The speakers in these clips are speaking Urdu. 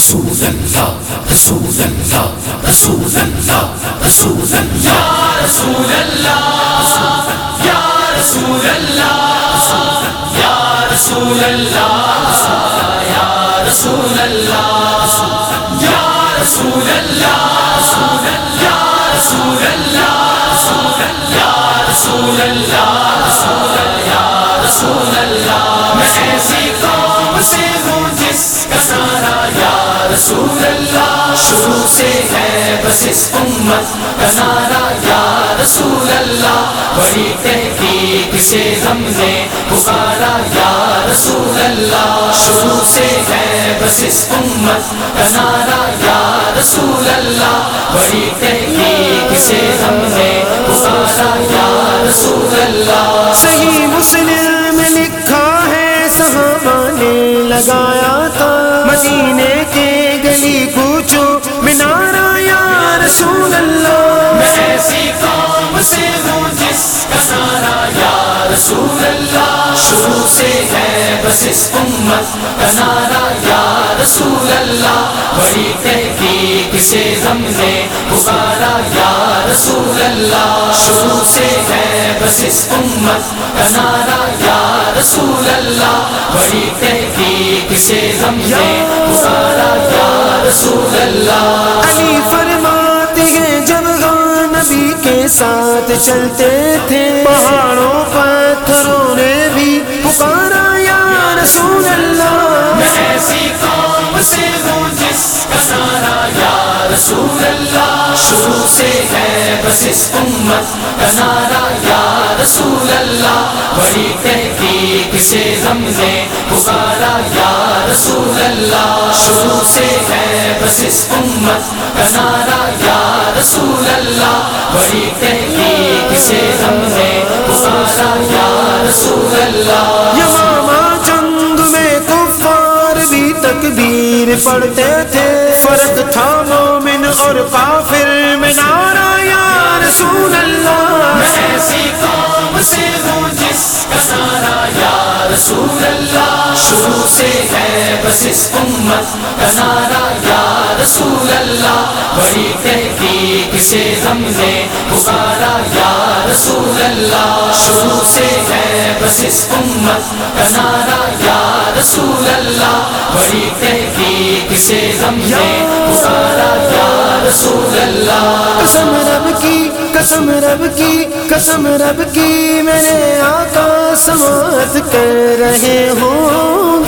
رسول اللہ رسول اللہ رسول اللہ رسول اللہ یا رسول اللہ یا رسول اللہ یا رسول اللہ یا رسول اللہ یا رسول اللہ یا رسول اللہ یا رسول اللہ یا رسول اللہ میں ایسی قوم سے ہوں جس کا نعرہ یا رسول اللہ شروع سے ہے بس اس امت کا نعرہ یا رسول اللہ بڑی تحقیق سے ہم نے پکارا یا رسول اللہ شروع سے ہے بس اس امت کا نعرہ یا رسول اللہ بڑی تحقیق سے ہم نے پکارا یا رسول اللہ صحیح مسلم میں لکھا ہے صحابہ نے لگایا تھا مدینے کے گلی کوچوں میں نعرہ یا رسول اللہ میں ایسی قوم سے ہوں جس کا نعرہ یا رسول اللہ شروع سے ہے بس اس امت کا نعرہ یا رسول اللہ بڑی تحقیق سے ہم نے پکارا یا رسول اللہ شروع سے ہے بس اس امت کا نعرہ یا رسول اللہ بڑی تحقیق سے ہم نے پکارا یا رسول اللہ علی فرماتے ہیں جب نبی کے ساتھ چلتے تھے پہاڑوں پتھروں نے بھی پکارا یا رسول اللہ میں ایسی قوم سے ہوں جس کا نعرہ یا رسول اللہ شروع سے ہے بس اس امت کا نعرہ یا رسول اللہ بڑی تحقیق سے ہم نے پکارا یا رسول اللہ شروع سے ہے بس اس امت کا نعرہ یا رسول اللہ بڑی تحقیق سے ہم نے پکارا یا رسول اللہ یمامہ جنگ میں کفار بھی تکبیر پڑھتے تھے فرق تھا مومن اور کافر میں نعرہ یا رسول اللہ میں ایسی قوم سے ہوں جس کا نعرہ یا رسول اللہ شروع سے ہے بس اس امت کا نعرہ یا رسول اللہ بڑی تحقیق سے ہم نے پکارا یا رسول اللہ شروع سے ہے بس اس امت کا نعرہ یا رسول اللہ بڑی تحقیق سے ہم نے پکارا یا رسول اللہ قسم رب کی قسم رب کی قسم رب کی میرے آقا سماعت کر رہے ہوں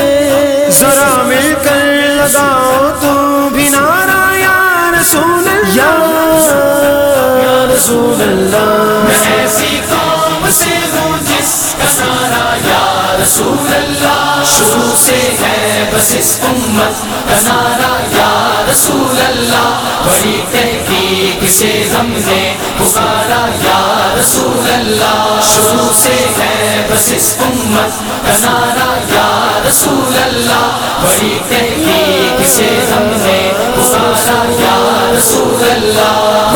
گے ذرا مل کر لگاؤ تو بھی نعرہ یا رسول اللہ یا رسول اللہ میں ایسی قوم سے ہوں جس کا نعرہ یا رسول اللہ شروع سے ہے بس اس امت کا نعرہ یا رسول اللہ بڑی تحقیق سے ہم نے پکارا یا رسول اللہ شروع سے ہے بس اس امت کا نعرہ یا رسول اللہ بڑی تحقیق سے ہم نے پکارا یا رسول اللہ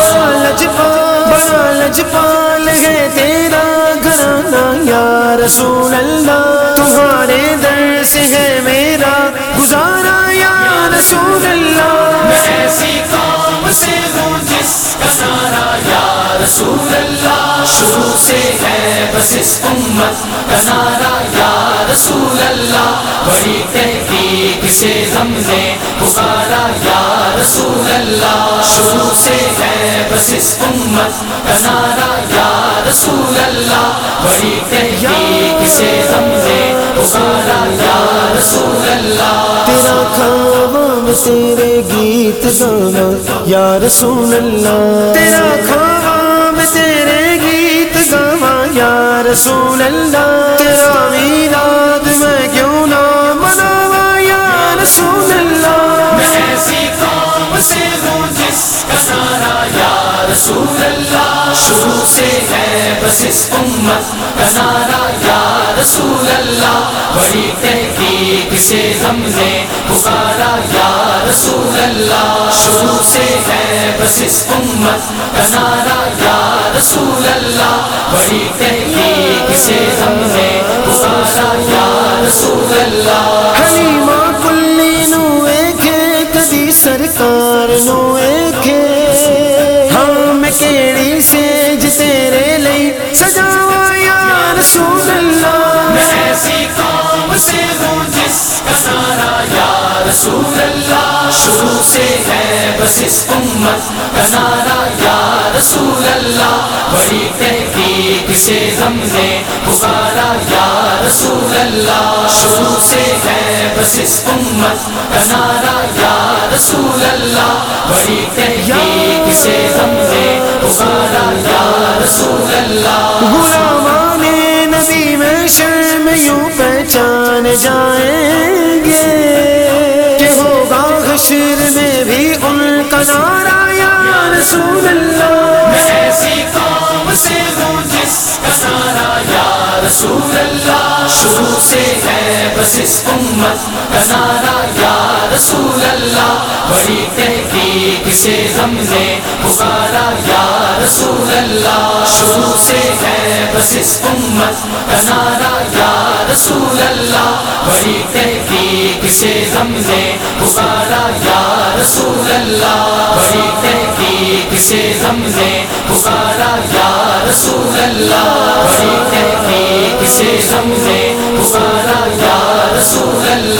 بڑا لجپال ہے تیرا گھرانہ یا رسول اللہ تمہارے در سے ہے میرا گزارا یا رسول اللہ میں ایسی قوم سے ہوں جس کا نعرہ یا رسول اللہ شروع سے ہے بس اس امت کا نعرہ یا رسول اللہ بڑی تحقیق سے ہم نے پکارا یا رسول اللہ شروع سے ہے بس اس امت کا نعرہ یا رسول اللہ بڑی تحقیق سے ہم نے پکارا یا رسول اللہ تیرا خواب تیرے گیت گانا یا رسول اللہ تیرا خواب تیرے گیت گانا یا رسول اللہ تیرا میلاد میں کیوں نہ مناوا یا رسول اللہ میں ایسی قوم سے ہوں جس کا نعرہ یا رسول اللہ شروع سے ہے بس اس امت کا نعرہ یا رسول اللہ بڑی تحقیق سے ہم نے پکارا یا رسول اللہ شروع سے ہے بس اس امت کا نعرہ یا رسول اللہ بڑی تحقیق سے ہم نے پکارا یا رسول اللہ حلیمہ کلی نو ایک سے ہو جس کا نعرہ یا رسول اللہ، شروع سے ہے بس اس امت کا نعرہ یا رسول اللہ، بڑی تحقیق سے ہم نے پکارا یا رسول اللہ، شروع سے ہے بس اس امت کا نعرہ یا رسول اللہ، بڑی تحقیق سے ہم نے پکارا یا رسول اللہ۔ غلامان نبی میں شرم یوں پہچان جائیں گے کہ ہوگا حشر میں بھی ان کا نعرہ یا رسول اللہ۔ میں ایسی قوم سے ہوں جس کا نعرہ یا رسول اللہ، شروع سے ہے بس اس امت کا نعرہ یا رسول اللہ، بڑی تحقیق سے ہم نے پکارا یا رسول اللہ، شروع سے ہے بس اس امت کا نعرہ یا رسول اللہ، بڑی تحقیق سے ہم نے پکارا یا رسول اللہ، بڑی تحقیق سے ہم نے پکارا یا رسول اللہ، بڑی تحقیق سے ہم نے پکارا یا رسول اللہ۔